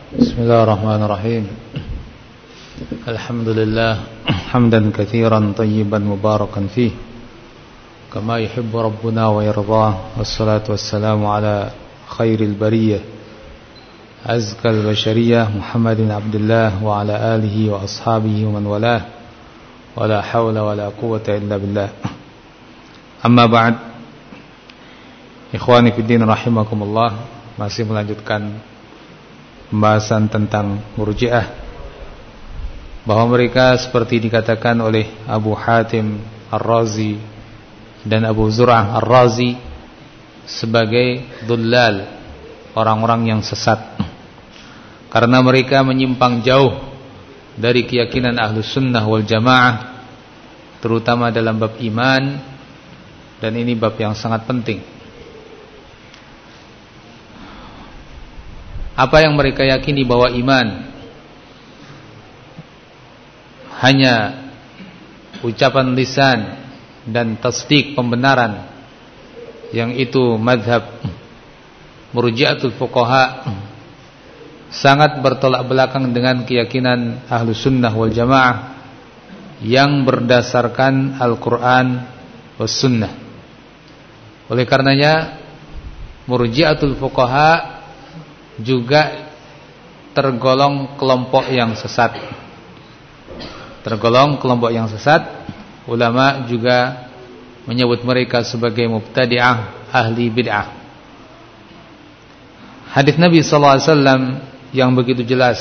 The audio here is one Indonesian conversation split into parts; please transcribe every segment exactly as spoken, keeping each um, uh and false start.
Bismillahirrahmanirrahim. Alhamdulillah hamdan katsiran tayyiban mubarakan fih kama yuhibbu rabbuna wa yardah. Wassalatu wassalamu ala khairil bariyah azkal bashariyah Muhammadin abdillah wa ala alihi wa ashabihi wa man walah. Wala hawla wala quwwata illa billah. Amma ba'd. Ikhwani fiddin rahimakumullah, masih melanjutkan pembahasan tentang Murji'ah, bahwa mereka seperti dikatakan oleh Abu Hatim Ar-Razi dan Abu Zur'ah Ar-Razi sebagai dhullal, orang-orang yang sesat, karena mereka menyimpang jauh dari keyakinan Ahlus Sunnah wal Jamaah, terutama dalam bab iman, dan ini bab yang sangat penting. Apa yang mereka yakini bahwa iman hanya ucapan lisan dan tasdik pembenaran, yang itu madhab Murji'atul Fuqaha, sangat bertolak belakang dengan keyakinan Ahlus Sunnah wal Jamaah yang berdasarkan Al-Quran was Sunnah. Oleh karenanya Murji'atul Fuqaha juga tergolong kelompok yang sesat. Tergolong kelompok yang sesat. Ulama juga menyebut mereka sebagai mubtadi'ah, ahli bid'ah. Hadis Nabi sallallahu alaihi wasallam yang begitu jelas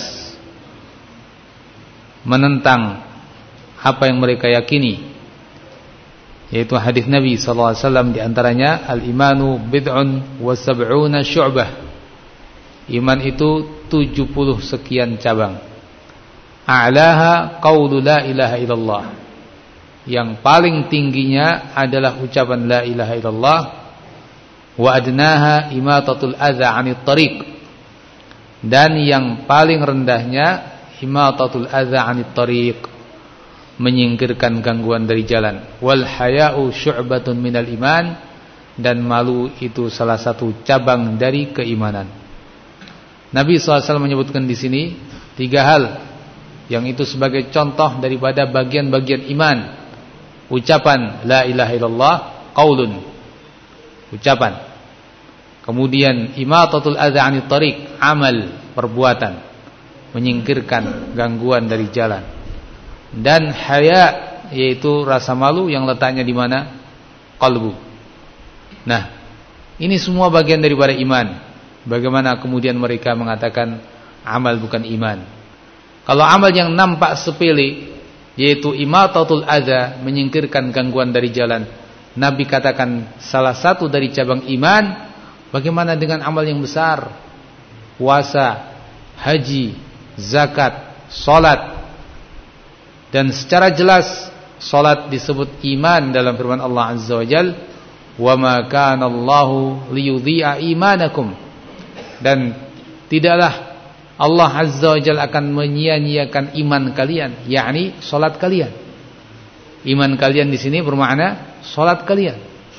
menentang apa yang mereka yakini, yaitu hadis Nabi sallallahu alaihi wasallam, di antaranya al-imanu bid'un wa sab'una syu'bah. Iman itu tujuh puluh sekian cabang. A'laha qaulu la ilaha illallah. Yang paling tingginya adalah ucapan la ilaha illallah. Wa adnaha imatatul adza 'anit tariq. Dan yang paling rendahnya imatatul adza 'anit tariq, menyingkirkan gangguan dari jalan. Wal haya'u syu'batun minal iman. Dan malu itu salah satu cabang dari keimanan. Nabi shallallahu alaihi wasallam menyebutkan di sini tiga hal yang itu sebagai contoh daripada bagian-bagian iman. Ucapan la ilaha illallah, qaulun, ucapan. Kemudian imatatul adza 'anit tariq, amal, perbuatan, menyingkirkan gangguan dari jalan. Dan haya, yaitu rasa malu yang letaknya di mana? Qalbu. Nah, ini semua bagian daripada iman. Bagaimana kemudian mereka mengatakan amal bukan iman? Kalau amal yang nampak sepele, yaitu imatatul adza, menyingkirkan gangguan dari jalan, Nabi katakan salah satu dari cabang iman. Bagaimana dengan amal yang besar? Puasa, haji, zakat, salat. Dan secara jelas salat disebut iman dalam firman Allah Azza wa Jalla, "Wa ma kana Allahu liyudhi'a imanakum." Dan tidaklah Allah Azza wa Jalla akan menyia-nyiakan iman kalian, yakni salat kalian. Iman kalian di sini bermakna salat kalian.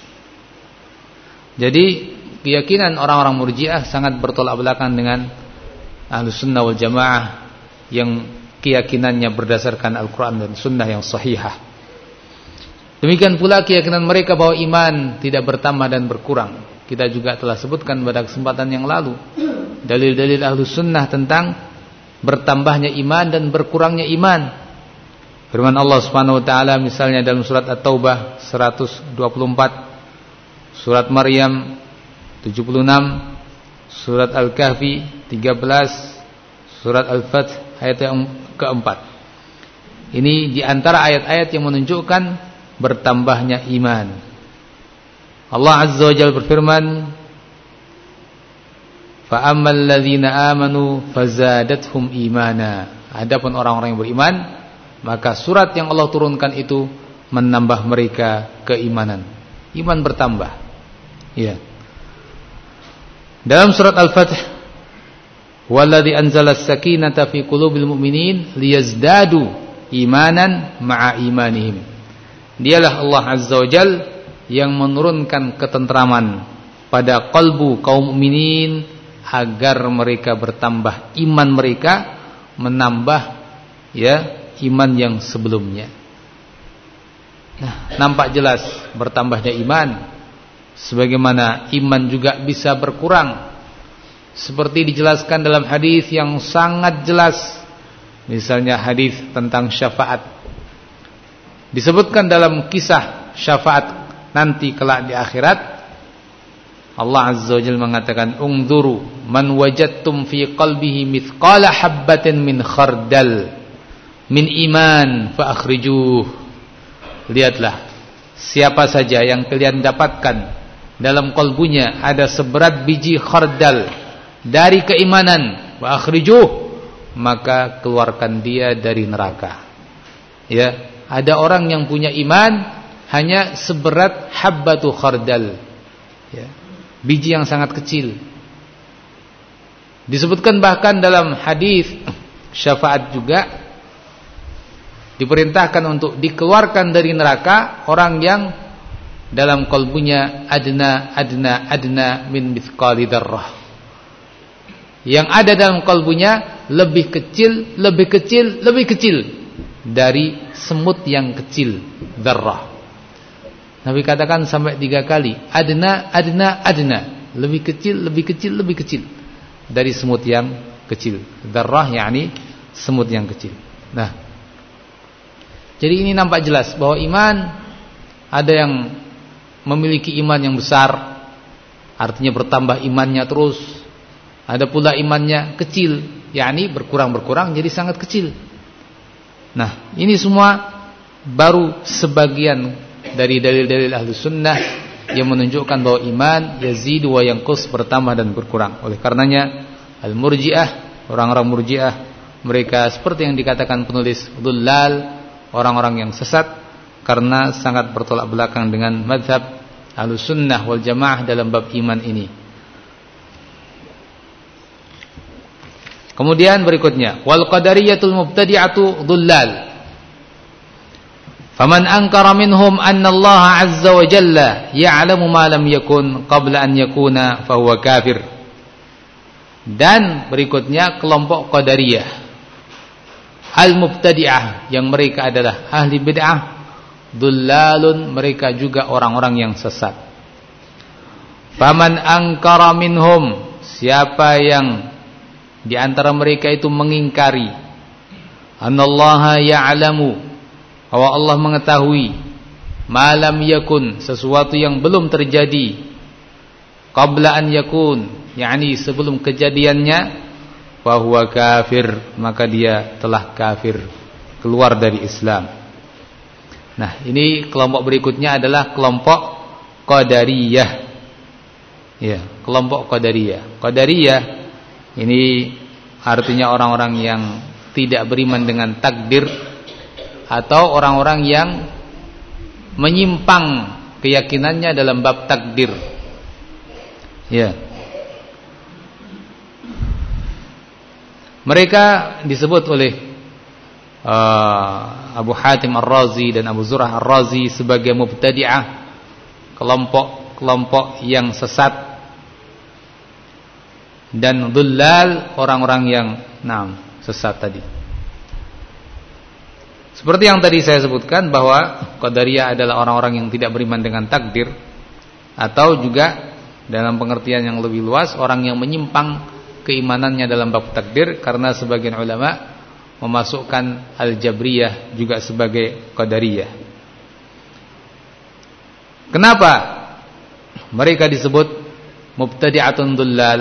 Jadi keyakinan orang-orang Murji'ah sangat bertolak belakang dengan Ahlus Sunnah wal Jamaah yang keyakinannya berdasarkan Al-Quran dan Sunnah yang sahihah. Demikian pula keyakinan mereka bahwa iman tidak bertambah dan berkurang. Kita juga telah sebutkan pada kesempatan yang lalu dalil-dalil Ahlus Sunnah tentang bertambahnya iman dan berkurangnya iman. Firman Allah Subhanahu wa taala misalnya dalam surat At-Taubah seratus dua puluh empat, surat Maryam tujuh puluh enam, surat Al-Kahfi tiga belas, surat Al-Fath ayat yang keempat. Ini di antara ayat-ayat yang menunjukkan bertambahnya iman. Allah Azza wa Jalla berfirman, "Fa ammal ladzina amanu fazadathum imana." Adapun orang-orang yang beriman, maka surat yang Allah turunkan itu menambah mereka keimanan. Iman bertambah. Ya. Dalam surat Al-Fath, "Walladzi anzala as-sakinata fi qulubil mu'minin liyazdadu imanan ma'a imanihim." Dialah Allah Azza wa Jalla yang menurunkan ketentraman pada kalbu kaum mukminin agar mereka bertambah iman mereka, menambah ya iman yang sebelumnya. Nah, nampak jelas bertambahnya iman, sebagaimana iman juga bisa berkurang, seperti dijelaskan dalam hadis yang sangat jelas. Misalnya hadis tentang syafaat, disebutkan dalam kisah syafaat nanti kelak di akhirat. Allah Azza wa Jalla mengatakan, "Ungzuru man wajadtum fi qalbihi mithqala habbatin min khardal min iman fa akhrijuh." Lihatlah, siapa saja yang kalian dapatkan dalam kalbunya ada seberat biji khardal dari keimanan, fa akhrijuh, maka keluarkan dia dari neraka. Ya, ada orang yang punya iman hanya seberat habbatu khardal. Ya. Biji yang sangat kecil. Disebutkan bahkan dalam hadis syafaat juga, diperintahkan untuk dikeluarkan dari neraka orang yang dalam kalbunya adna adna adna min mithqali dzarrah. Yang ada dalam kalbunya lebih kecil, lebih kecil, lebih kecil dari semut yang kecil, dzarrah. Nabi katakan sampai tiga kali, adna, adna, adna, lebih kecil, lebih kecil, lebih kecil dari semut yang kecil. Dzarrah yakni semut yang kecil. Nah, jadi ini nampak jelas bahwa iman ada yang memiliki iman yang besar, artinya bertambah imannya terus. Ada pula imannya kecil, yakni berkurang-berkurang jadi sangat kecil. Nah, ini semua baru sebagian dari dalil-dalil ahlu sunnah yang menunjukkan bahwa iman yazidu wa yanqus, bertambah dan berkurang. Oleh karenanya al-murji'ah, orang-orang murji'ah, mereka seperti yang dikatakan penulis, dhullal, orang-orang yang sesat, karena sangat bertolak belakang dengan mazhab ahlu sunnah wal jamaah dalam bab iman ini. Kemudian berikutnya, wal qadariyatul mubtadi'atu dhullal. Faman ankara minhum anna Allah azza wa jalla ya'lamu ma lam yakun qabla an yakuna fahuwa kafir. Dan berikutnya kelompok Qadariyah al-mubtadi'ah, yang mereka adalah ahli bid'ah, dhullalun, mereka juga orang-orang yang sesat. Faman ankara minhum, siapa yang di antara mereka itu mengingkari annallaha ya'lamu, bahwa Allah mengetahui malam yakun, sesuatu yang belum terjadi, qabla an yakun, yakni sebelum kejadiannya, fahuwa kafir, maka dia telah kafir, keluar dari Islam. Nah, ini kelompok berikutnya adalah kelompok Qadariyah. Ya, kelompok Qadariyah. Qadariyah ini artinya orang-orang yang tidak beriman dengan takdir, atau orang-orang yang menyimpang keyakinannya dalam bab takdir. Ya. Mereka disebut oleh uh, Abu Hatim Ar-Razi dan Abu Zur'ah Ar-Razi sebagai mubtadi'ah, kelompok-kelompok yang sesat, dan dhullal, orang-orang yang nah, sesat tadi. Seperti yang tadi saya sebutkan bahwa Qadariyah adalah orang-orang yang tidak beriman dengan takdir, atau juga dalam pengertian yang lebih luas orang yang menyimpang keimanannya dalam bab takdir, karena sebagian ulama memasukkan Al-Jabriyah juga sebagai Qadariyah. Kenapa mereka disebut mubtadi'atun dhullal?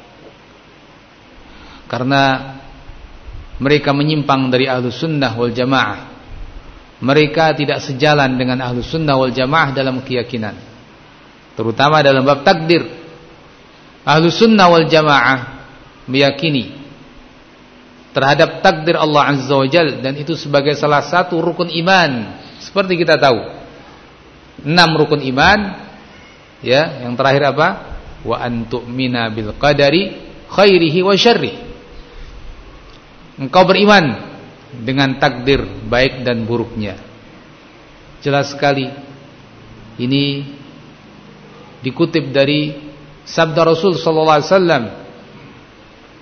Karena mereka menyimpang dari Ahlus Sunnah wal Jamaah. Mereka tidak sejalan dengan Ahlus Sunnah wal Jamaah dalam keyakinan, terutama dalam bab takdir. Ahlus Sunnah wal Jamaah meyakini terhadap takdir Allah Azza wa Jalla, dan itu sebagai salah satu rukun iman. Seperti kita tahu, enam rukun iman, ya, yang terakhir apa? Wa antu'mina bil qadari khairihi wa syarrihi. Engkau beriman dengan takdir baik dan buruknya. Jelas sekali ini dikutip dari sabda Rasul sallallahu alaihi wasallam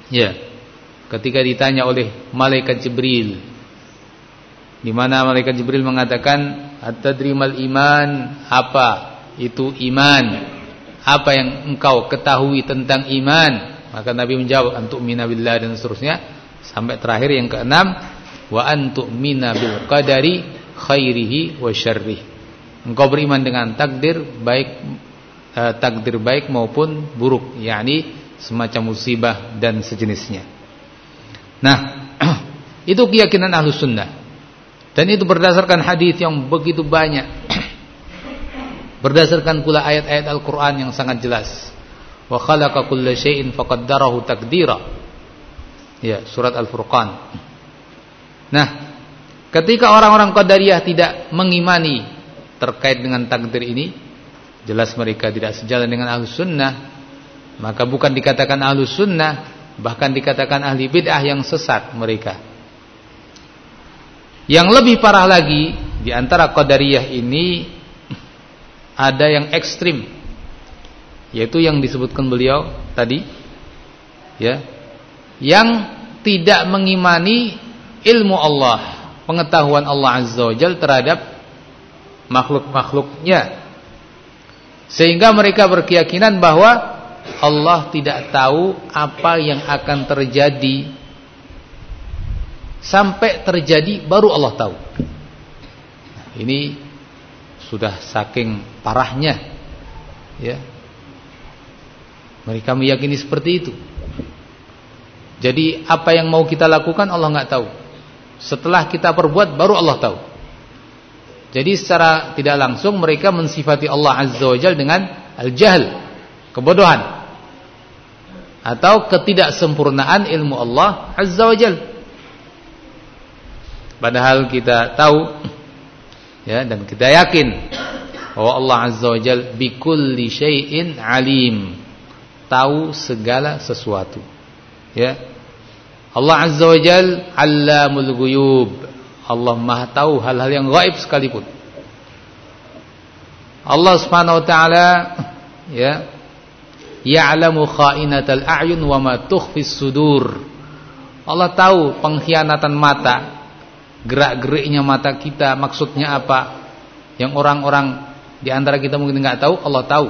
Ya, ketika ditanya oleh malaikat Jibril, di mana malaikat Jibril mengatakan, "At-tadri mal iman?" Apa itu iman? Apa yang engkau ketahui tentang iman? Maka Nabi menjawab, "Antu'mina billah," dan seterusnya sampai terakhir yang keenam, "Wa antu'mina bil qadari khairihi wa syarrih." Engkau beriman dengan takdir baik eh, takdir baik maupun buruk, yakni semacam musibah dan sejenisnya. Nah, itu keyakinan Ahlus Sunnah. Dan itu berdasarkan hadis yang begitu banyak. Berdasarkan pula ayat-ayat Al-Qur'an yang sangat jelas. Wa khalaqa kulla syai'in faqaddarahu taqdira. Ya, surat Al-Furqan. Nah, ketika orang-orang Qadariyah tidak mengimani terkait dengan takdir ini, jelas mereka tidak sejalan dengan Ahlus Sunnah. Maka bukan dikatakan Ahlus Sunnah, bahkan dikatakan ahli bid'ah yang sesat mereka. Yang lebih parah lagi, di antara Qadariyah ini ada yang ekstrim, yaitu yang disebutkan beliau tadi, ya, yang tidak mengimani ilmu Allah, pengetahuan Allah Azza wa Jalla terhadap makhluk-makhluknya, sehingga mereka berkeyakinan bahwa Allah tidak tahu apa yang akan terjadi. Sampai terjadi baru Allah tahu. Nah, ini sudah saking parahnya, ya. Mereka meyakini seperti itu. Jadi apa yang mau kita lakukan Allah nggak tahu. Setelah kita perbuat baru Allah tahu. Jadi secara tidak langsung mereka mensifati Allah Azza wa Jalla dengan al-jahl, kebodohan, atau ketidaksempurnaan ilmu Allah Azza wa Jalla. Padahal kita tahu, ya, dan kita yakin bahwa Allah Azza wa Jalla bikulli syai'in alim, tahu segala sesuatu, ya. Allah Azza wa Jalla allamul ghuyub, Allah Maha tahu hal-hal yang gaib sekalipun. Allah Subhanahu wa taala, ya, ya'lamu kha'inatal a'yun wa ma tukhfis sudur. Allah tahu pengkhianatan mata, gerak-geriknya mata kita, maksudnya apa, yang orang-orang di antara kita mungkin enggak tahu, Allah tahu.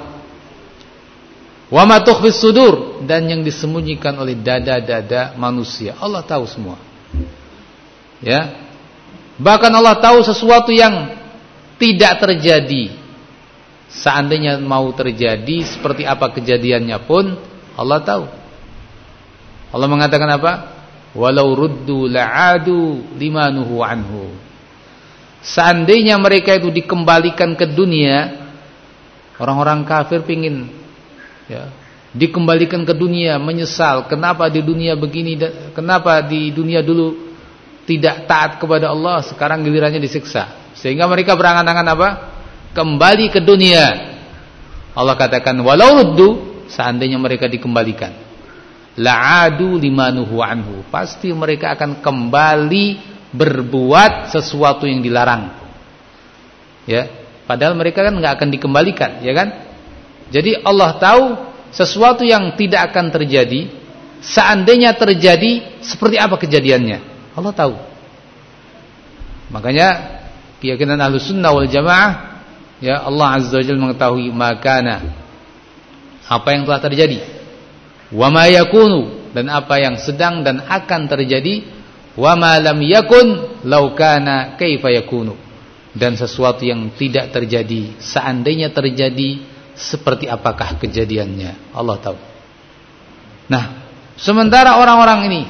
Wa ma tukhfis sudur, dan yang disembunyikan oleh dada-dada manusia, Allah tahu semua. Ya. Bahkan Allah tahu sesuatu yang tidak terjadi. Seandainya mau terjadi, seperti apa kejadiannya pun Allah tahu. Allah mengatakan apa? Walau ruddu la'adu limanuhu anhu. Seandainya mereka itu dikembalikan ke dunia, orang-orang kafir pingin, ya, dikembalikan ke dunia, menyesal kenapa di dunia begini, kenapa di dunia dulu tidak taat kepada Allah, sekarang gilirannya disiksa. Sehingga mereka berangan-angan apa? Kembali ke dunia. Allah katakan walau ruddu, seandainya mereka dikembalikan, la'adu limanuhu anhu, pasti mereka akan kembali berbuat sesuatu yang dilarang. Ya, padahal mereka kan enggak akan dikembalikan, ya kan? Jadi Allah tahu sesuatu yang tidak akan terjadi, seandainya terjadi seperti apa kejadiannya, Allah tahu. Makanya keyakinan Ahlus Sunnah wal Jamaah, ya, Allah Azza wa Jalla mengetahui makana, apa yang telah terjadi, wa ma yakunu, dan apa yang sedang dan akan terjadi, wa ma lam yakun law kana kaifa yakunu, dan sesuatu yang tidak terjadi, seandainya terjadi seperti apakah kejadiannya, Allah tahu. Nah, sementara orang-orang ini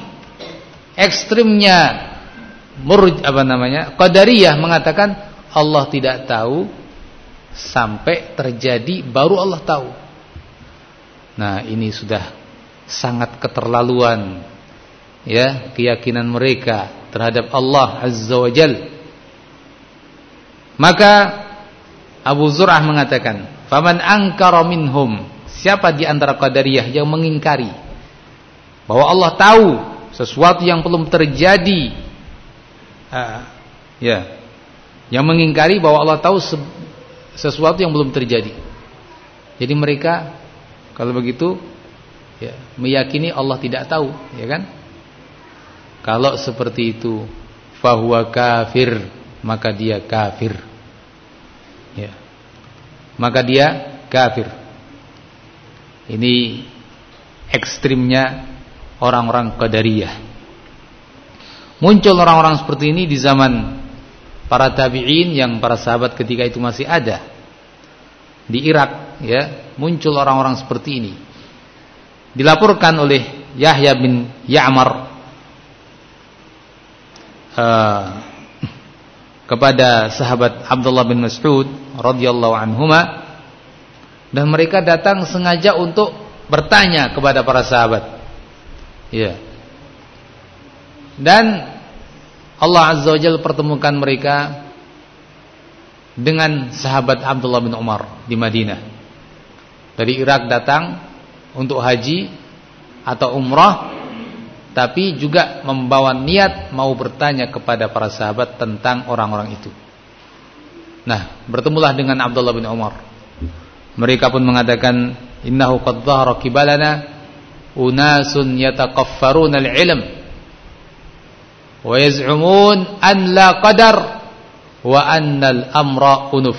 ekstrimnya murj apa namanya? Qadariyah mengatakan Allah tidak tahu sampai terjadi baru Allah tahu. Nah, ini sudah sangat keterlaluan, ya, keyakinan mereka terhadap Allah Azza wa Jalla. Maka Abu Zur'ah mengatakan, "Faman ankara minhum," siapa di antara Qadariyah yang mengingkari bahwa Allah tahu sesuatu yang belum terjadi, uh, ya, yang mengingkari bahwa Allah tahu sesuatu yang belum terjadi. Jadi mereka kalau begitu ya, meyakini Allah tidak tahu, ya kan? Kalau seperti itu, fahuwa kafir, maka dia kafir. Ya. Maka dia kafir. Ini ekstrimnya orang-orang Qadariyah. Muncul orang-orang seperti ini di zaman para tabi'in, yang para sahabat ketika itu masih ada. Di Irak, ya, muncul orang-orang seperti ini. Dilaporkan oleh Yahya bin Ya'mar uh, kepada sahabat Abdullah bin Mas'ud radhiyallahu anhuma, dan mereka datang sengaja untuk bertanya kepada para sahabat. Ya. Dan Allah Azza wa Jalla pertemukan mereka dengan sahabat Abdullah bin Umar di Madinah. Dari Irak datang untuk haji atau umrah, tapi juga membawa niat mau bertanya kepada para sahabat tentang orang-orang itu. Nah, bertemulah dengan Abdullah bin Umar. Mereka pun mengatakan, innahu qad dhahara kibalana unasun yataqaffaruna al-ilm wa yaz'umun an la qadar wa annal amra unuf.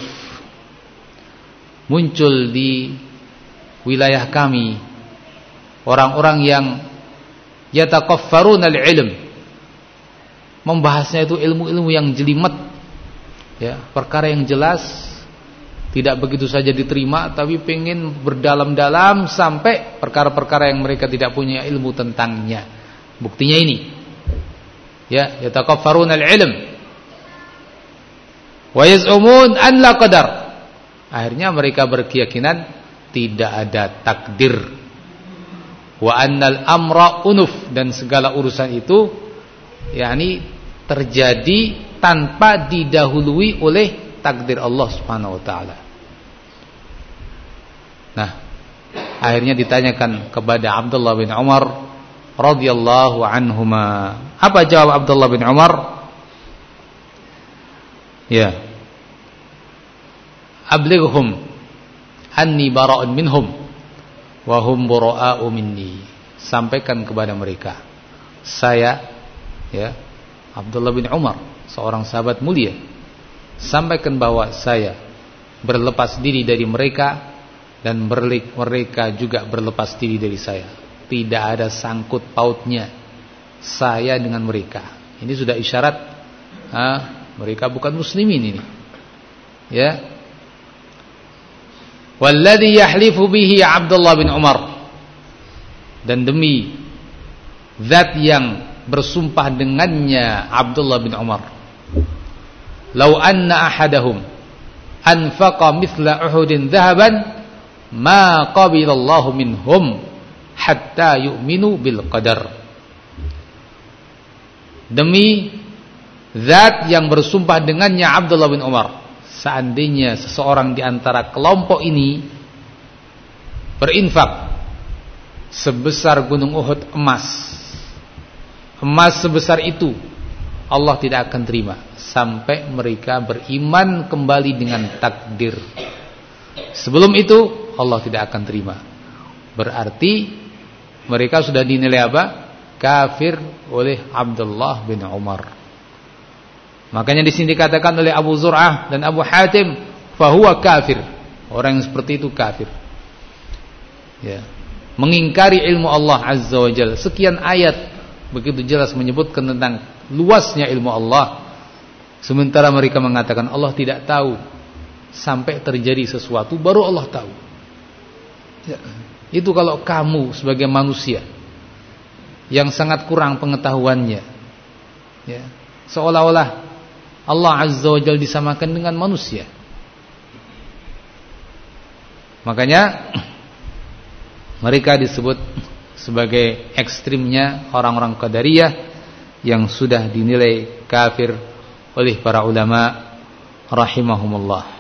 Muncul di wilayah kami orang-orang yang yataqaffaruna al-ilm, membahasnya itu ilmu-ilmu yang jelimet, ya, perkara yang jelas, tidak begitu saja diterima, tapi pengen berdalam-dalam sampai perkara-perkara yang mereka tidak punya ilmu tentangnya. Buktinya ini, ya, yataqaffaruna al-ilm wa yaz'umun an la qadar. Akhirnya mereka berkeyakinan tidak ada takdir. Wa annal amra unuf, dan segala urusan itu yakni terjadi tanpa didahului oleh takdir Allah Subhanahu wa taala. Nah, akhirnya ditanyakan kepada Abdullah bin Umar radhiyallahu anhuma. Apa jawab Abdullah bin Umar? Ya. Ablighhum anni bara'un minhum wa hum bura'u minni. Sampaikan kepada mereka, saya, ya, Abdullah bin Umar, seorang sahabat mulia, sampaikan bahwa saya berlepas diri dari mereka, dan mereka juga berlepas diri dari saya. Tidak ada sangkut pautnya saya dengan mereka. Ini sudah isyarat, ah, mereka bukan muslimin ini, ya. Walladhi yahlifu bihi Abdullah bin Umar, dan demi zat yang bersumpah dengannya Abdullah bin Umar, lau anna ahadahum anfaqa mithla Uhudin dhahaban ma qabilallahu minhum hatta yu'minu bil qadar. Demi zat yang bersumpah dengannya Abdullah bin Umar, seandainya seseorang di antara kelompok ini berinfak sebesar gunung Uhud emas, emas sebesar itu Allah tidak akan terima sampai mereka beriman kembali dengan takdir. Sebelum itu Allah tidak akan terima. Berarti mereka sudah dinilai apa? Kafir oleh Abdullah bin Umar. Makanya di sini dikatakan oleh Abu Zur'ah dan Abu Hatim, fahuwa kafir. Orang yang seperti itu kafir. Ya. Mengingkari ilmu Allah Azza wa Jalla. Sekian ayat begitu jelas menyebutkan tentang luasnya ilmu Allah, sementara mereka mengatakan Allah tidak tahu. Sampai terjadi sesuatu baru Allah tahu. Ya. Itu kalau kamu sebagai manusia yang sangat kurang pengetahuannya, ya, seolah-olah Allah Azza wa Jalla disamakan dengan manusia. Makanya mereka disebut sebagai ekstrimnya orang-orang Qadariyah yang sudah dinilai kafir oleh para ulama rahimahumullah.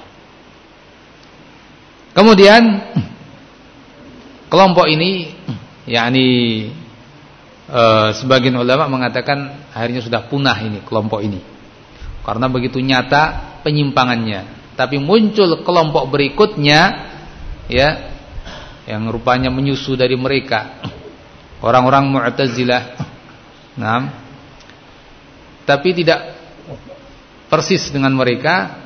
Kemudian kelompok ini, yakni e, sebagian ulama mengatakan akhirnya sudah punah ini kelompok ini, karena begitu nyata penyimpangannya. Tapi muncul kelompok berikutnya, ya, yang rupanya menyusu dari mereka, orang-orang Mu'tazilah. Nah, tapi tidak persis dengan mereka,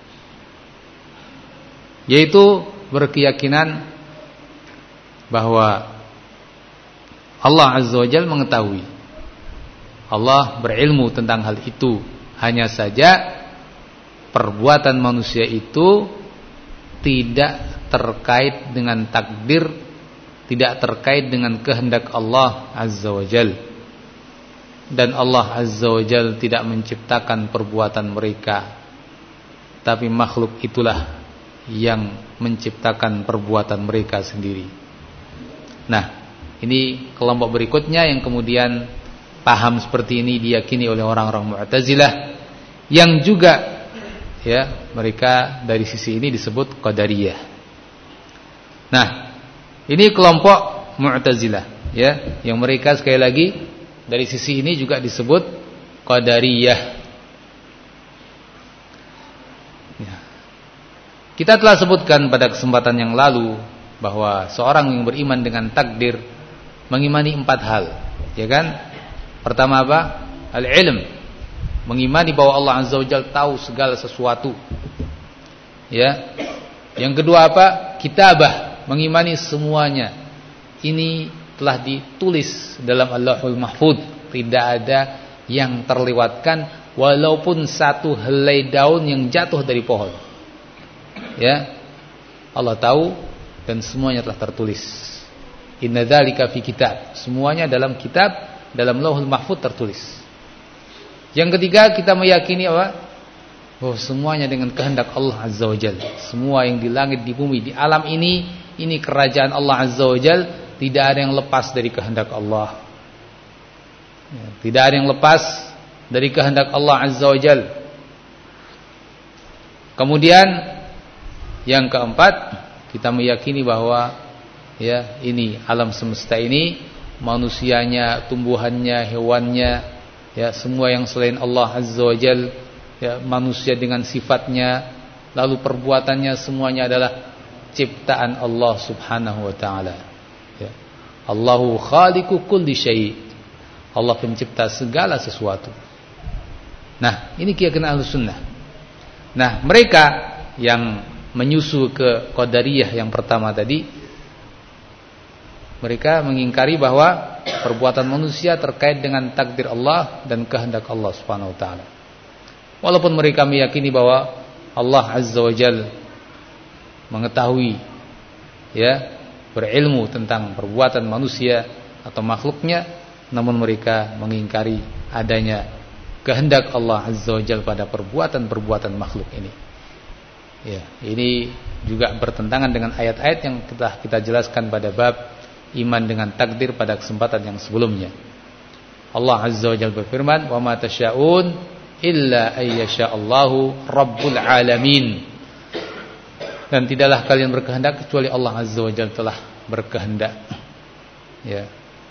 yaitu berkeyakinan bahwa Allah Azza wa Jalla mengetahui, Allah berilmu tentang hal itu. Hanya saja perbuatan manusia itu tidak terkait dengan takdir, tidak terkait dengan kehendak Allah Azza wa Jalla. Dan Allah Azza wa Jalla tidak menciptakan perbuatan mereka, tapi makhluk itulah yang menciptakan perbuatan mereka sendiri. Nah, ini kelompok berikutnya yang kemudian paham seperti ini diyakini oleh orang-orang Mu'tazilah, yang juga ya mereka dari sisi ini disebut Qadariyah. Nah, ini kelompok Mu'tazilah ya, yang mereka sekali lagi dari sisi ini juga disebut Qadariyah. Ya. Kita telah sebutkan pada kesempatan yang lalu bahwa seorang yang beriman dengan takdir mengimani empat hal, ya kan? Pertama apa? Al-ilm, mengimani bahwa Allah Azza wa Jalla tahu segala sesuatu. Ya. Yang kedua apa? Kitabah, mengimani semuanya ini telah ditulis dalam Allahul Mahfuz, tidak ada yang terlewatkan walaupun satu helai daun yang jatuh dari pohon. Ya. Allah tahu dan semuanya telah tertulis. Inna dzalika fi kitab, semuanya dalam kitab, dalam Lauhul Mahfuz tertulis. Yang ketiga, kita meyakini apa? Oh, semuanya dengan kehendak Allah Azza wa Jalla. Semua yang di langit, di bumi, di alam ini, ini kerajaan Allah Azza wa Jalla. Tidak ada yang lepas dari kehendak Allah. Ya, tidak ada yang lepas dari kehendak Allah Azza wa Jalla. Kemudian yang keempat, kita meyakini bahwa ya ini alam semesta ini, manusianya, tumbuhannya, hewannya, ya semua yang selain Allah Azza wa Jalla, ya manusia dengan sifatnya, lalu perbuatannya semuanya adalah ciptaan Allah Subhanahu wa taala. Ya. Allahu khaliqu kulli syai'. Allah pencipta segala sesuatu. Nah, ini keyakinan Ahlussunnah. Nah, mereka yang menyusul ke Qadariyah yang pertama tadi, mereka mengingkari bahwa perbuatan manusia terkait dengan takdir Allah dan kehendak Allah Subhanahu wa taala. Walaupun mereka meyakini bahwa Allah Azza wa Jalla mengetahui, ya, berilmu tentang perbuatan manusia atau makhluknya, namun mereka mengingkari adanya kehendak Allah Azza wa Jalla pada perbuatan-perbuatan makhluk ini. Ya, ini juga bertentangan dengan ayat-ayat yang telah kita jelaskan pada bab iman dengan takdir pada kesempatan yang sebelumnya. Allah Azza wa Jalla berfirman, "Wa ma tasyaun illa ayyasha'allahu rabbul alamin." Dan tidaklah kalian berkehendak kecuali Allah Azza wa Jalla telah berkehendak. Ya.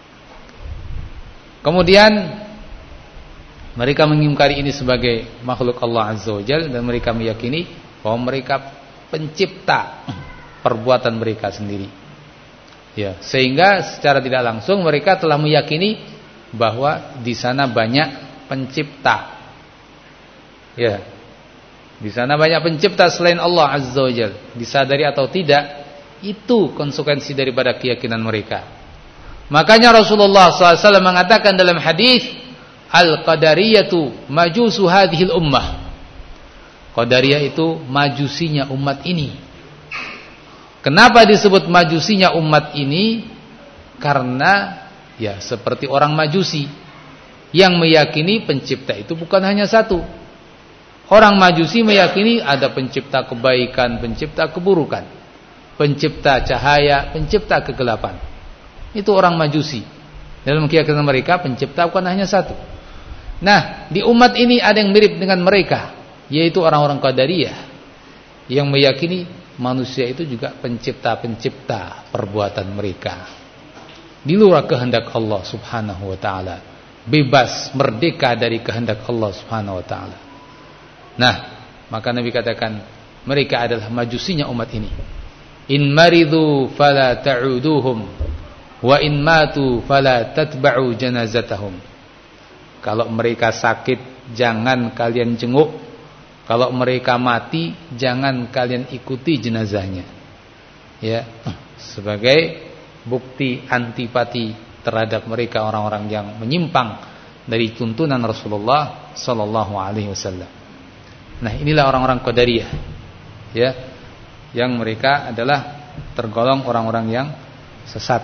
Kemudian mereka mengingkari ini sebagai makhluk Allah Azza wa Jalla, dan mereka meyakini bahwa mereka pencipta perbuatan mereka sendiri. Ya, sehingga secara tidak langsung mereka telah meyakini bahwa di sana banyak pencipta. Ya. Di sana banyak pencipta selain Allah Azza wa Jalla. Disadari atau tidak, itu konsekuensi daripada keyakinan mereka. Makanya Rasulullah shallallahu alaihi wasallam mengatakan dalam hadis, "Al-Qadariyatu majusu hadhil ummah." Qadariyah itu majusinya umat ini. Kenapa disebut majusinya umat ini? Karena ya seperti orang Majusi yang meyakini pencipta itu bukan hanya satu. Orang Majusi meyakini ada pencipta kebaikan, pencipta keburukan, pencipta cahaya, pencipta kegelapan. Itu orang Majusi. Dalam keyakinan mereka pencipta bukan hanya satu. Nah, di umat ini ada yang mirip dengan mereka, yaitu orang-orang Qadariyah yang meyakini manusia itu juga pencipta-pencipta perbuatan mereka, di luar kehendak Allah Subhanahu wa taala, bebas merdeka dari kehendak Allah Subhanahu wa taala. Nah, maka Nabi katakan mereka adalah majusinya umat ini. In maridu fala ta'uduhum wa in matu fala tatba'u janazatahum. Kalau mereka sakit jangan kalian jenguk, kalau mereka mati jangan kalian ikuti jenazahnya. Ya, sebagai bukti antipati terhadap mereka orang-orang yang menyimpang dari tuntunan Rasulullah sallallahu alaihi wasallam. Nah, inilah orang-orang Qadariyah. Ya, yang mereka adalah tergolong orang-orang yang sesat.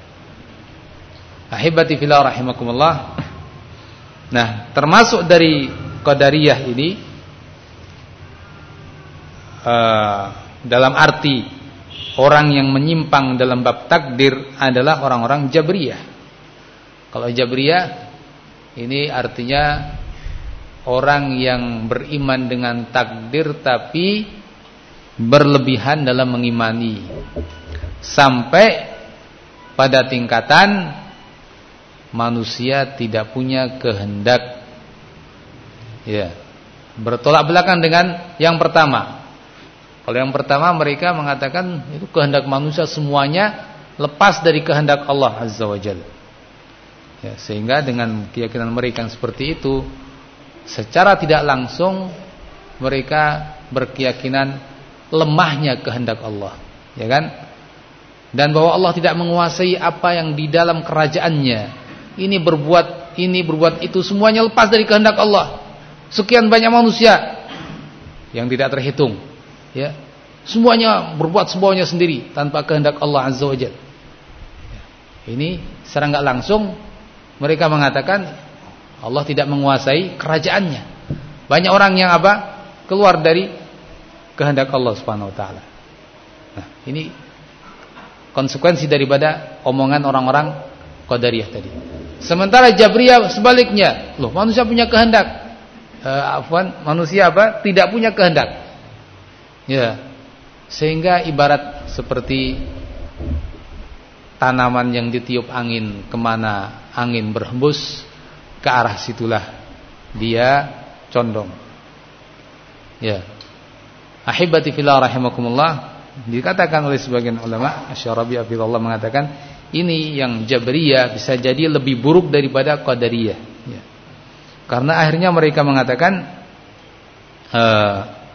Ahibati fillah rahimakumullah. Nah, termasuk dari Qadariyah ini uh, dalam arti orang yang menyimpang dalam bab takdir adalah orang-orang Jabriyah. Kalau Jabriyah ini artinya orang yang beriman dengan takdir tapi berlebihan dalam mengimani, sampai pada tingkatan manusia tidak punya kehendak. Ya, bertolak belakang dengan yang pertama. Kalau yang pertama mereka mengatakan itu kehendak manusia semuanya lepas dari kehendak Allah Azza wa Jalla. Ya, sehingga dengan keyakinan mereka yang seperti itu, secara tidak langsung mereka berkeyakinan lemahnya kehendak Allah, ya kan? Dan bahwa Allah tidak menguasai apa yang di dalam kerajaannya. Ini berbuat ini berbuat itu semuanya lepas dari kehendak Allah. Sekian banyak manusia yang tidak terhitung, ya. Semuanya berbuat semuanya sendiri tanpa kehendak Allah Azza wa Jalla. Ini secara enggak langsung mereka mengatakan Allah tidak menguasai kerajaannya. Banyak orang yang apa? Keluar dari kehendak Allah Subhanahu wa taala. Nah, ini konsekuensi daripada omongan orang-orang Qadariyah tadi. Sementara Jabriyah sebaliknya, loh, manusia punya kehendak. Eh, afwan, manusia apa? Tidak punya kehendak. Ya. Sehingga ibarat seperti tanaman yang ditiup angin, kemana angin berhembus, ke arah situlah dia condong. Ya. Ahibati fillah rahimakumullah, dikatakan oleh sebagian ulama, Asy-Syarabi hafizallahu mengatakan ini yang Jabriyah bisa jadi lebih buruk daripada Qadariyah, ya. Karena akhirnya mereka mengatakan uh,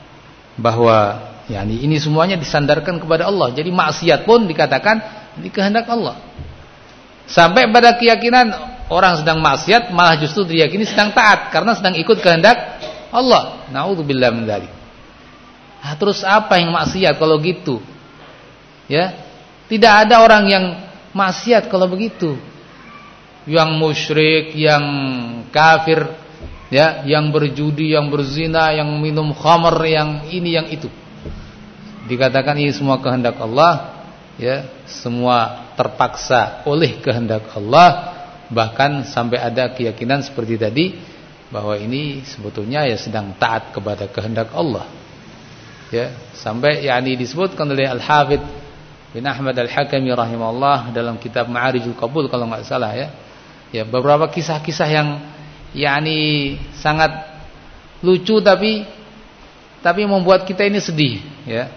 bahwa yakni ini semuanya disandarkan kepada Allah. Jadi maksiat pun dikatakan ini kehendak Allah. Sampai pada keyakinan orang sedang maksiat malah justru diyakini sedang taat karena sedang ikut kehendak Allah. Nauzubillah min dzalik. Nah, terus apa yang maksiat kalau gitu? Ya, tidak ada orang yang maksiat kalau begitu. Yang musyrik, yang kafir, ya, yang berjudi, yang berzina, yang minum khamr, yang ini, yang itu. Dikatakan ini semua kehendak Allah, ya, semua terpaksa oleh kehendak Allah, bahkan sampai ada keyakinan seperti tadi bahwa ini sebetulnya ya sedang taat kepada kehendak Allah. Ya, sampai yakni disebutkan oleh Al-Hafidz bin Ahmad Al-Hakami rahimahullah dalam kitab Ma'arijul Qabul kalau enggak salah, ya. Ya, beberapa kisah-kisah yang yakni sangat lucu tapi tapi membuat kita ini sedih, ya.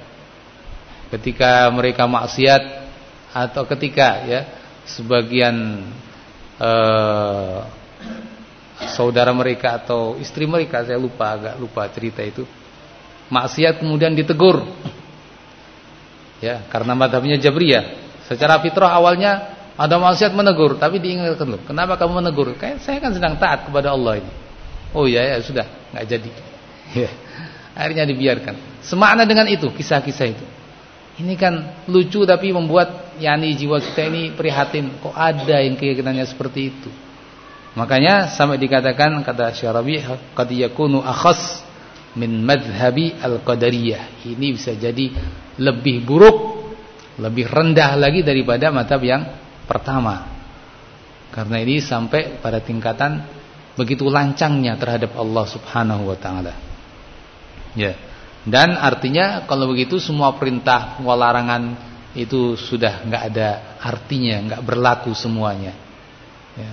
Ketika mereka maksiat atau ketika, ya, sebagian eh, saudara mereka atau istri mereka, saya lupa agak lupa cerita itu, maksiat kemudian ditegur, ya, karena madhabnya Jabriyah. Secara fitrah awalnya ada maksiat menegur, tapi diingatkan, loh, kenapa kamu menegur? Kayak saya kan sedang taat kepada Allah ini. Oh ya, ya sudah, nggak jadi. Ya. Akhirnya dibiarkan. Semakna dengan itu, kisah-kisah itu. Ini kan lucu tapi membuat yani jiwa kita ini prihatin. Kok ada yang keyakinannya seperti itu? Makanya sampai dikatakan kata Syarabi, qad yakunu akhas min madhhabi al-qadariyah. Ini bisa jadi lebih buruk, lebih rendah lagi daripada mazhab yang pertama. Karena ini sampai pada tingkatan begitu lancangnya terhadap Allah Subhanahu wa taala. Ya. Dan artinya kalau begitu semua perintah, semua larangan itu sudah enggak ada artinya, enggak berlaku semuanya. Ya.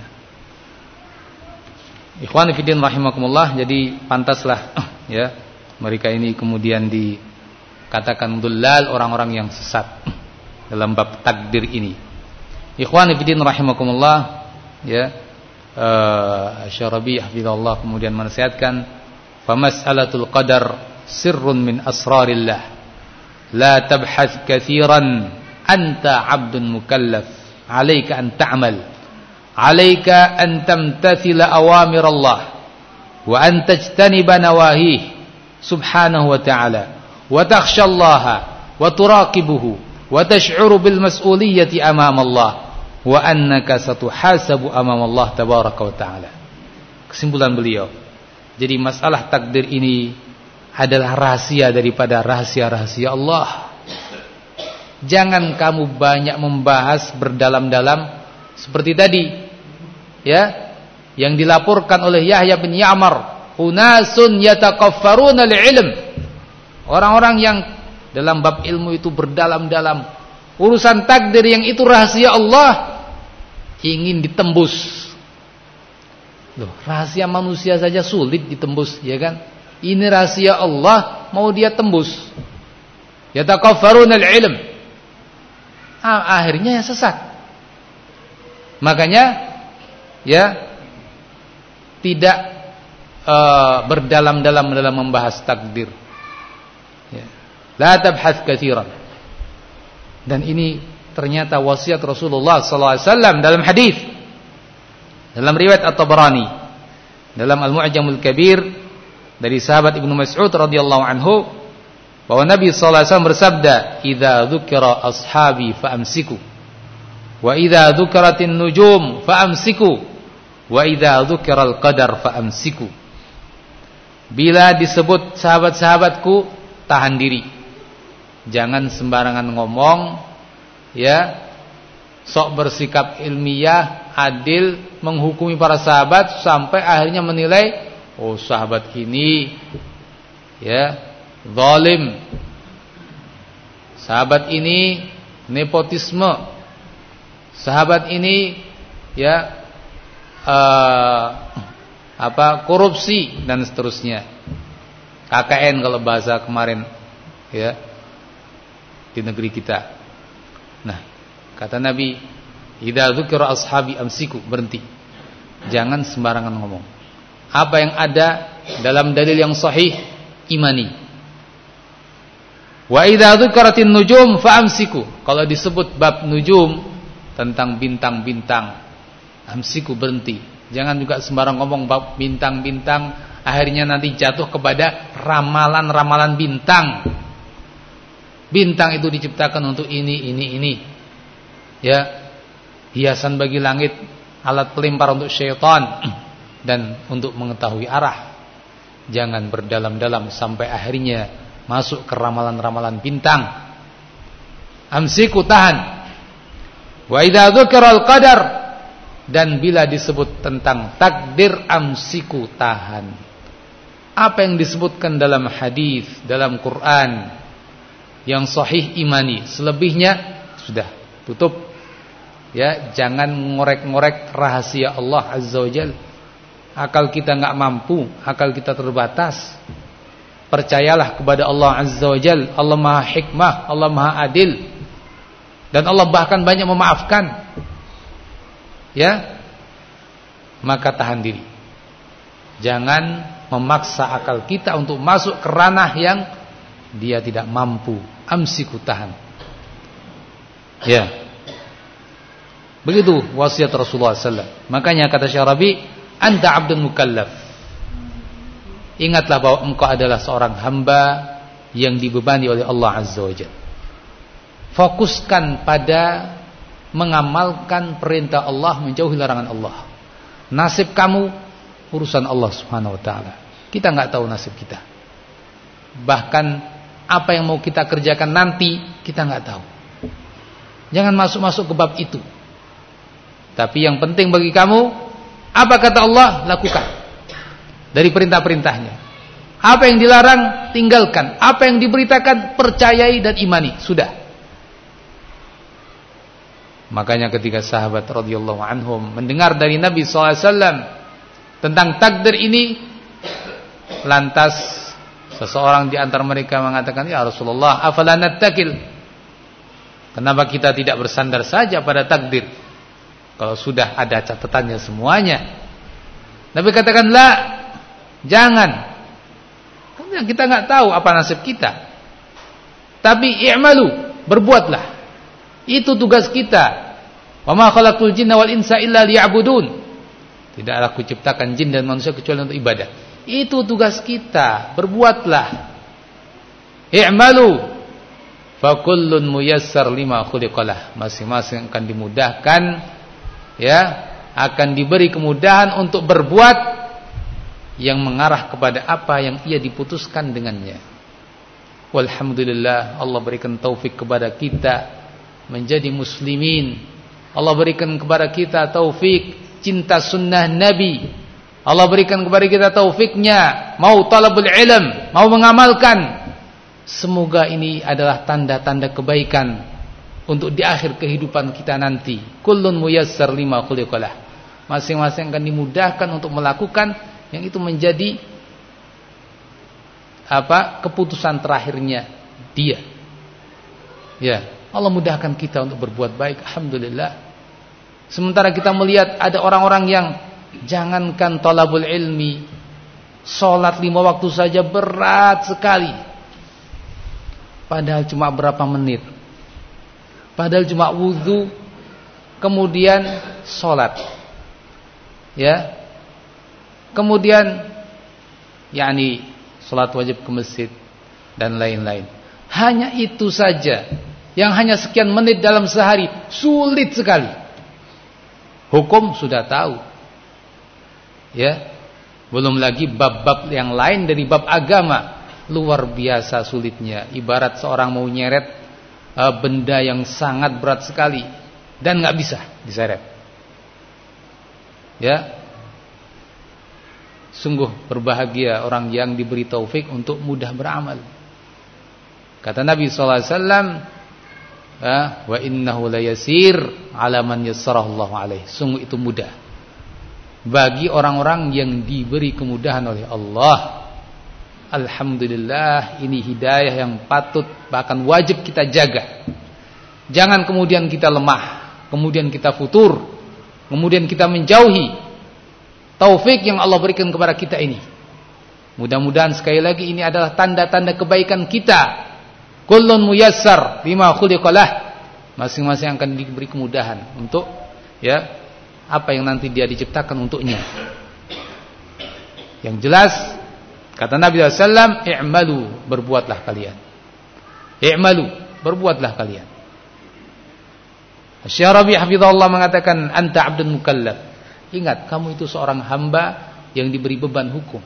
Ikhwan fillah rahimakumullah, jadi pantaslah ya mereka ini kemudian di katakan dullal, orang-orang yang sesat dalam bab takdir ini. Ikhwani fillah rahimakumullah, ya, uh, Syarabi hafizallahu kemudian menasihatkan, famas'alatul qadar sirrun min asrarillah, la tabhath katsiran, anta 'abdun mukallaf, 'alaika an ta'mal, 'alaika an tamtathila awamir Allah wa an tajtaniba nawahih subhanahu wa ta'ala wa takhshallaha wa turaqibuhu wa tash'uru bil mas'uliyyati amama Allah wa annaka satuhasabu amama Allah tabaraka wa ta'ala. Kesimpulan beliau, jadi masalah takdir ini adalah rahasia daripada rahasia-rahasia Allah. Jangan kamu banyak membahas berdalam-dalam seperti tadi, ya, yang dilaporkan oleh Yahya bin Ya'mar, unasun yatakaffaruna li'ilm, orang-orang yang dalam bab ilmu itu berdalam-dalam, urusan takdir yang itu rahasia Allah ingin ditembus. Loh, rahasia manusia saja sulit ditembus, ya kan? Ini rahasia Allah mau dia tembus. Yatakaffaruna al-ilm. Ah, akhirnya ya sesat. Makanya ya tidak uh, berdalam-dalam dalam membahas takdir. Ya. La tabhath katsiran. Dan ini ternyata wasiat Rasulullah sallallahu alaihi wasallam dalam hadis, dalam riwayat At-Tabarani, dalam Al-Mu'jamul Kabir dari sahabat Ibnu Mas'ud radhiyallahu anhu, bahwa Nabi sallallahu alaihi wasallam bersabda, "Idza dzukira ashabi fa'amsiku, wa idza dzukiratin nujum fa'amsiku, wa idza dzukiral qadar fa'amsiku." Bila disebut sahabat-sahabatku, tahan diri. Jangan sembarangan ngomong, ya, sok bersikap ilmiah, adil, menghukumi para sahabat sampai akhirnya menilai, oh sahabat ini, ya, zalim, sahabat ini nepotisme, sahabat ini, ya, uh, apa korupsi dan seterusnya. K K N kalau bahasa kemarin, ya, di negeri kita. Nah, kata Nabi, idza dzukira ashabi amsiku, berhenti. Jangan sembarangan ngomong. Apa yang ada dalam dalil yang sahih, imani. Wa idza dzukiratin nujum fa'amsiku. Kalau disebut bab nujum, tentang bintang-bintang, amsiku, berhenti. Jangan juga sembarang ngomong bab bintang-bintang, akhirnya nanti jatuh kepada ramalan-ramalan bintang. Bintang itu diciptakan untuk ini, ini, ini, ya, hiasan bagi langit, alat pelempar untuk syaitan, dan untuk mengetahui arah. Jangan berdalam-dalam sampai akhirnya masuk ke ramalan-ramalan bintang. Amsiku, tahan. Wa idza dzukiral qadar, dan bila disebut tentang takdir, amsiku, tahan. Apa yang disebutkan dalam hadis, dalam Quran yang sahih, imani. Selebihnya sudah tutup. Ya, jangan ngorek-ngorek rahasia Allah Azza wa Jalla. Akal kita enggak mampu, akal kita terbatas. Percayalah kepada Allah Azza wa Jalla. Allah Maha Hikmah, Allah Maha Adil. Dan Allah bahkan banyak memaafkan. Ya. Maka tahan diri. Jangan memaksa akal kita untuk masuk ke ranah yang dia tidak mampu. Amsiku, tahan. Ya. Begitu wasiat Rasulullah sallallahu alaihi wasallam. Makanya kata Syarabi, anta abdun mukallaf. Ingatlah bahwa engkau adalah seorang hamba yang dibebani oleh Allah Azza wa Jalla. Fokuskan pada mengamalkan perintah Allah, menjauhi larangan Allah. Nasib kamu urusan Allah Subhanahu wa taala. Kita enggak tahu nasib kita. Bahkan apa yang mau kita kerjakan nanti kita enggak tahu. Jangan masuk-masuk ke bab itu. Tapi yang penting bagi kamu, apa kata Allah, lakukan dari perintah-perintahnya. Apa yang dilarang, tinggalkan. Apa yang diberitakan, percayai dan imani. Sudah. Makanya ketika sahabat radhiyallahu anhum mendengar dari Nabi sallallahu alaihi wasallam tentang takdir ini, lantas Seseorang di antara mereka mengatakan, "Ya Rasulullah, afala nattakil?" Kenapa kita tidak bersandar saja pada takdir? Kalau sudah ada catatannya semuanya. Nabi katakan, "La, jangan. Kita enggak tahu apa nasib kita. Tapi i'malu, berbuatlah. Itu tugas kita. Wa ma khalaqtul jinna wal insa illa liya'budun." Tidaklah kuciptakan jin dan manusia kecuali untuk ibadah. Itu tugas kita, berbuatlah. I'malu fa kullun muyassar lima khuliqalah. Masing-masing akan dimudahkan, ya, akan diberi kemudahan untuk berbuat yang mengarah kepada apa yang ia diputuskan dengannya. Walhamdulillah, Allah berikan taufik kepada kita menjadi muslimin. Allah berikan kepada kita taufik cinta sunnah Nabi. Allah berikan kepada kita taufiknya mau talabul ilm, mau mengamalkan. Semoga ini adalah tanda-tanda kebaikan untuk di akhir kehidupan kita nanti. Kullun muyassar lima khuliqalah. Masing-masing akan dimudahkan untuk melakukan yang itu menjadi apa? Keputusan terakhirnya dia. Ya, Allah mudahkan kita untuk berbuat baik, alhamdulillah. Sementara kita melihat ada orang-orang yang jangankan talabul ilmi, salat lima waktu saja berat sekali. Padahal cuma berapa menit. Padahal cuma wudu, kemudian salat. Ya. Kemudian yakni salat wajib ke masjid dan lain-lain. Hanya itu saja yang hanya sekian menit dalam sehari, sulit sekali. Hukum sudah tahu. Ya. Belum lagi bab-bab yang lain dari bab agama, luar biasa sulitnya. Ibarat seorang mau nyeret uh, benda yang sangat berat sekali dan enggak bisa diseret. Ya. Sungguh berbahagia orang yang diberi taufik untuk mudah beramal. Kata Nabi sallallahu alaihi wasallam, wa innahu layasir ala man yassarahu Allah alaihi. Sungguh itu mudah bagi orang-orang yang diberi kemudahan oleh Allah. Alhamdulillah, ini hidayah yang patut bahkan wajib kita jaga. Jangan kemudian kita lemah, kemudian kita futur, kemudian kita menjauhi taufik yang Allah berikan kepada kita ini. Mudah-mudahan sekali lagi ini adalah tanda-tanda kebaikan kita. Kullun muyassar lima khuliqalah. Masing-masing akan diberi kemudahan untuk ya apa yang nanti dia diciptakan untuknya. Yang jelas kata Nabi sallallahu alaihi wasallam, i'malu, berbuatlah kalian. I'malu, berbuatlah kalian. Asy-Syarabi hafizahullah mengatakan, anta 'abdun mukallaf. Ingat, kamu itu seorang hamba yang diberi beban hukum.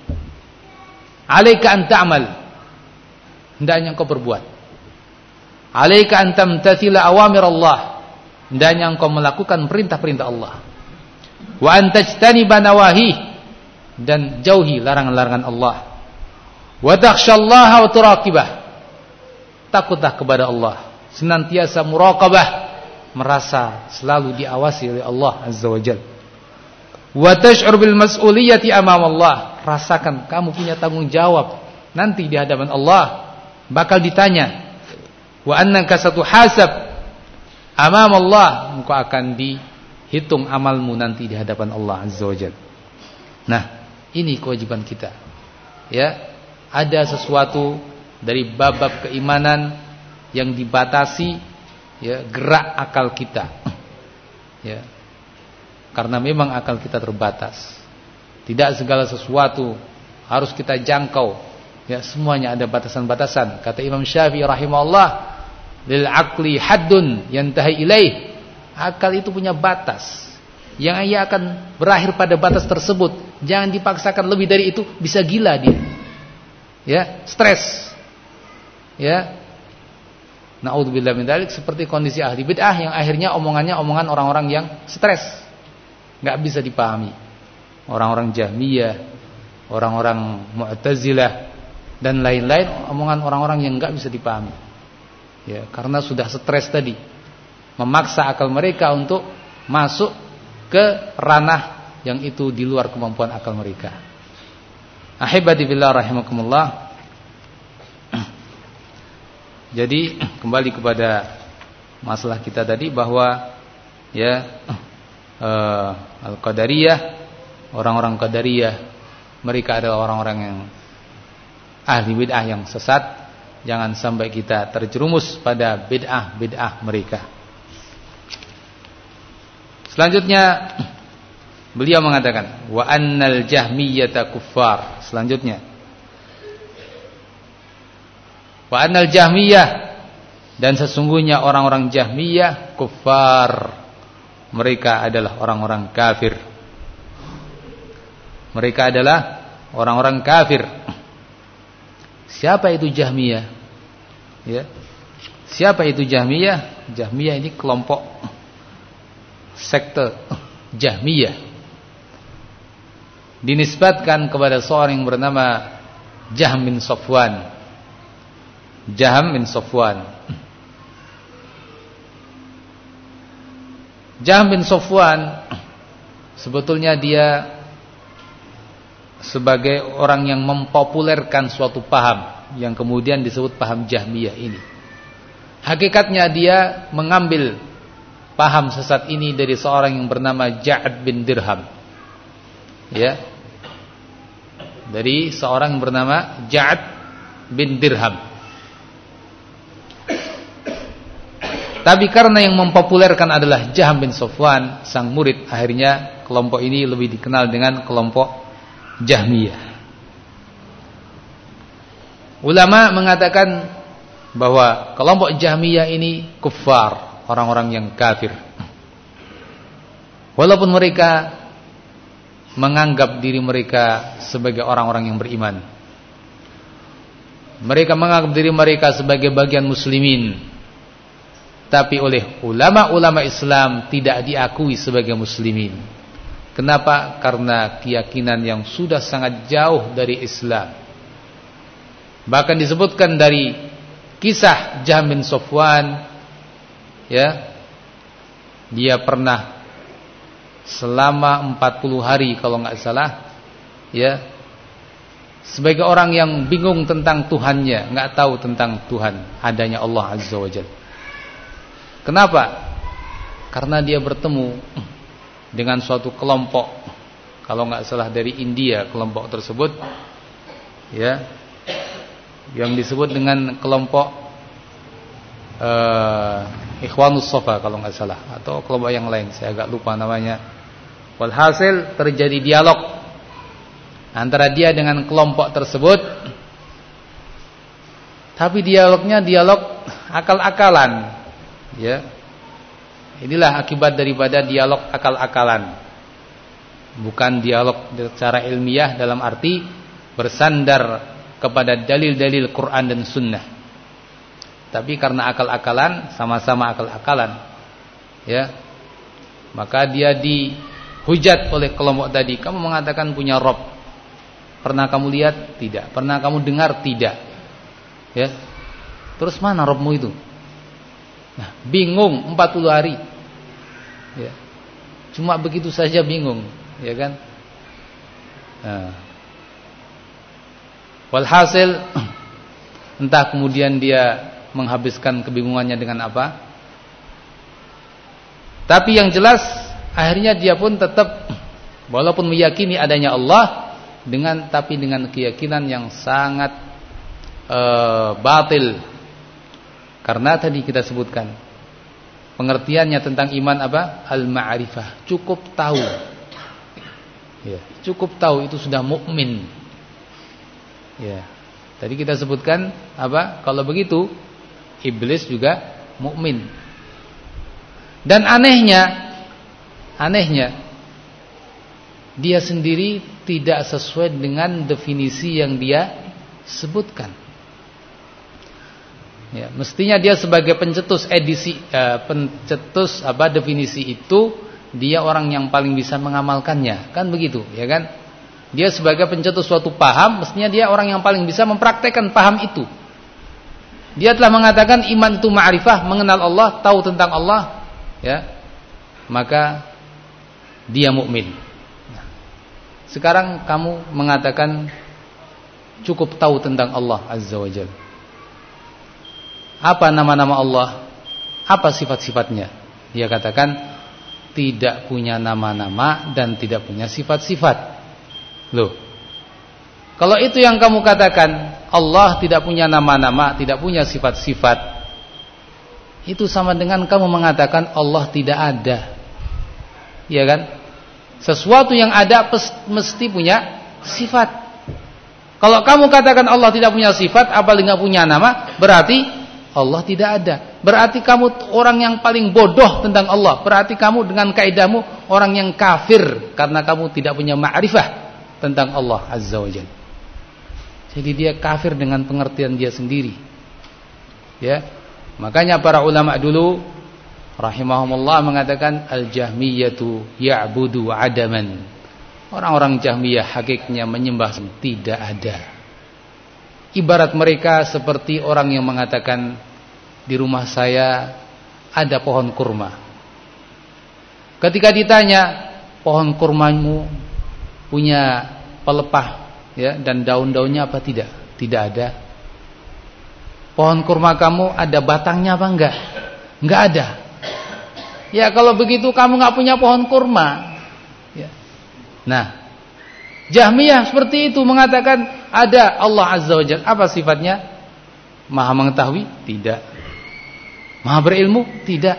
Alaika an ta'mal. Hendaknya engkau berbuat. Alaika an tamtathila awamir Allah. Hendaknya engkau melakukan perintah-perintah Allah. Wa an tajtaniba nawahi, dan jauhi larangan-larangan Allah. Wa takhshallaha wa turaqibah. Takutlah kepada Allah, senantiasa muraqabah, merasa selalu diawasi oleh Allah Azza wa Jalla. Wa tash'ur bil mas'uliyati amam Allah. Rasakan kamu punya tanggung jawab nanti di hadapan Allah, bakal ditanya. Wa annaka satuhasab amam Allah, engkau akan dihitung amalmu nanti di hadapan Allah Azza wa Jalla. Nah, ini kewajiban kita. Ya, ada sesuatu dari bab-bab keimanan yang dibatasi, ya, gerak akal kita. Ya. Karena memang akal kita terbatas. Tidak segala sesuatu harus kita jangkau. Ya, semuanya ada batasan-batasan. Kata Imam Syafi'i rahimahullah, lil aqli haddun yantahi ilaih. Akal itu punya batas, yang ia akan berakhir pada batas tersebut. Jangan dipaksakan lebih dari itu, bisa gila dia. Ya, stres. Ya. Na'udzubillah min dzalik, seperti kondisi ahli bid'ah yang akhirnya omongannya omongan orang-orang yang stres. Enggak bisa dipahami. Orang-orang Jahmiyah, orang-orang Mu'tazilah dan lain-lain, omongan orang-orang yang enggak bisa dipahami. Ya, karena sudah stres tadi. Memaksa akal mereka untuk masuk ke ranah yang itu di luar kemampuan akal mereka. Ahibati billah rahimakumullah. Jadi kembali kepada masalah kita tadi bahwa ya uh, Al-Qadariyah, orang-orang Qadariyah, mereka adalah orang-orang yang ahli bid'ah yang sesat. Jangan sampai kita terjerumus pada bid'ah-bid'ah mereka. Selanjutnya beliau mengatakan wa annal jahmiyata kuffar. Selanjutnya wa annal jahmiyah, dan sesungguhnya orang-orang Jahmiyah kuffar. Mereka adalah orang-orang kafir. Mereka adalah orang-orang kafir. Siapa itu Jahmiyah? Ya. Siapa itu Jahmiyah? Jahmiyah ini kelompok sekte Jahmiyah. Dinisbatkan kepada seorang yang bernama Jahm bin Safwan. Jahm bin Safwan. Jahm bin Safwan sebetulnya dia sebagai orang yang mempopulerkan suatu paham yang kemudian disebut paham Jahmiyah ini. Hakikatnya dia mengambil paham sesat ini dari seorang yang bernama Ja'ad bin Dirham. Ya. Dari seorang yang bernama Ja'ad bin Dirham. Tapi karena yang mempopulerkan adalah Jahm bin Safwan, sang murid, akhirnya kelompok ini lebih dikenal dengan kelompok Jahmiyah. Ulama mengatakan bahwa kelompok Jahmiyah ini kuffar, orang-orang yang kafir. Walaupun mereka menganggap diri mereka sebagai orang-orang yang beriman. Mereka menganggap diri mereka sebagai bagian muslimin. Tapi oleh ulama-ulama Islam tidak diakui sebagai muslimin. Kenapa? Karena keyakinan yang sudah sangat jauh dari Islam. Bahkan disebutkan dari kisah Jahm bin Safwan, ya, dia pernah selama empat puluh hari kalau nggak salah, ya, sebagai orang yang bingung tentang Tuhannya, nggak tahu tentang Tuhan, adanya Allah Azza wa Jalla. Kenapa? Karena dia bertemu dengan suatu kelompok, kalau nggak salah dari India, kelompok tersebut, ya, yang disebut dengan kelompok uh, Ikhwanus Shafa kalau nggak salah, atau kelompok yang lain, saya agak lupa namanya. Walhasil terjadi dialog antara dia dengan kelompok tersebut, tapi dialognya dialog akal-akalan, ya. Inilah akibat daripada dialog akal-akalan. Bukan dialog secara ilmiah dalam arti bersandar kepada dalil-dalil Quran dan Sunnah. Tapi karena akal-akalan, sama-sama akal-akalan, ya, maka dia dihujat oleh kelompok tadi. Kamu mengatakan punya Rabb. Pernah kamu lihat? Tidak. Pernah kamu dengar? Tidak. Ya. Terus mana Rabbmu itu? Nah, bingung empat puluh hari. Ya. Cuma begitu saja bingung, ya kan? Nah. Walhasil entah kemudian dia menghabiskan kebingungannya dengan apa. Tapi yang jelas akhirnya dia pun tetap walaupun meyakini adanya Allah dengan tapi dengan keyakinan yang sangat uh, batil. Karena tadi kita sebutkan pengertiannya tentang iman apa? Al-ma'rifah, cukup tahu. Ya, cukup tahu itu sudah mukmin. Ya. Tadi kita sebutkan apa? Kalau begitu iblis juga mukmin. Dan anehnya, anehnya dia sendiri tidak sesuai dengan definisi yang dia sebutkan. Ya, mestinya dia sebagai pencetus edisi uh, pencetus apa definisi itu dia orang yang paling bisa mengamalkannya, kan begitu, ya kan? Dia sebagai pencetus suatu paham, mestinya dia orang yang paling bisa mempraktekkan paham itu. Dia telah mengatakan iman itu ma'rifah, mengenal Allah, tahu tentang Allah, ya. Maka dia mukmin. Nah, sekarang kamu mengatakan cukup tahu tentang Allah Azza wa Jalla. Apa nama-nama Allah? Apa sifat-sifatnya? Dia katakan tidak punya nama-nama dan tidak punya sifat-sifat. Loh, kalau itu yang kamu katakan, Allah tidak punya nama-nama, tidak punya sifat-sifat, itu sama dengan kamu mengatakan Allah tidak ada. Iya kan? Sesuatu yang ada mesti punya sifat. Kalau kamu katakan Allah tidak punya sifat, apalagi nggak punya nama, berarti Allah tidak ada. Berarti kamu orang yang paling bodoh tentang Allah. Berarti kamu dengan kaidahmu orang yang kafir karena kamu tidak punya ma'rifah tentang Allah Azza wa Jalla. Jadi dia kafir dengan pengertian dia sendiri. Ya. Makanya para ulama dulu rahimahumullah mengatakan al-Jahmiyatu ya'budu adaman. Orang-orang Jahmiyah hakikatnya menyembah tidak ada. Ibarat mereka seperti orang yang mengatakan di rumah saya ada pohon kurma. Ketika ditanya, pohon kurmamu punya pelepah ya dan daun-daunnya apa tidak? Tidak ada. Pohon kurma kamu ada batangnya apa enggak? Enggak ada. Ya kalau begitu kamu enggak punya pohon kurma. Ya. Nah, Jahmiyah seperti itu mengatakan ada Allah Azza wa Jalla. Apa sifatnya? Maha mengetahui? Tidak. Maha berilmu? Tidak.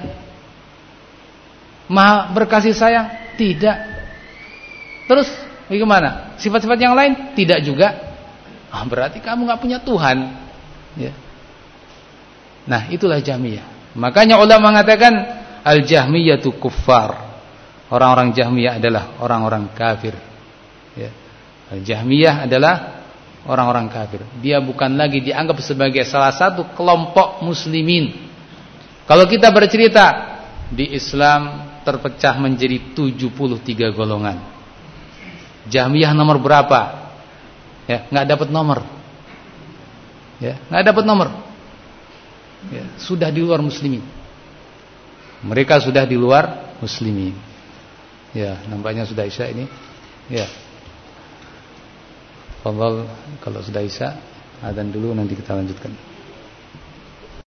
Maha berkasih sayang? Tidak. Terus bagaimana? Sifat-sifat yang lain? Tidak juga. Ah, berarti kamu enggak punya Tuhan. Ya. Nah, itulah Jahmiyah. Makanya ulama mengatakan al-Jahmiyatu kuffar. Orang-orang Jahmiyah adalah orang-orang kafir. Ya. Al-Jahmiyah adalah orang-orang kafir. Dia bukan lagi dianggap sebagai salah satu kelompok muslimin. Kalau kita bercerita di Islam terpecah menjadi tujuh puluh tiga golongan. Jahmiyah nomor berapa? Ya, enggak dapat nomor. Ya, enggak dapat nomor. Ya, sudah di luar muslimin. Mereka sudah di luar muslimin. Ya, nampaknya sudah Isya ini. Ya. Fadhal, kalau sudah Isya, adzan dulu nanti kita lanjutkan.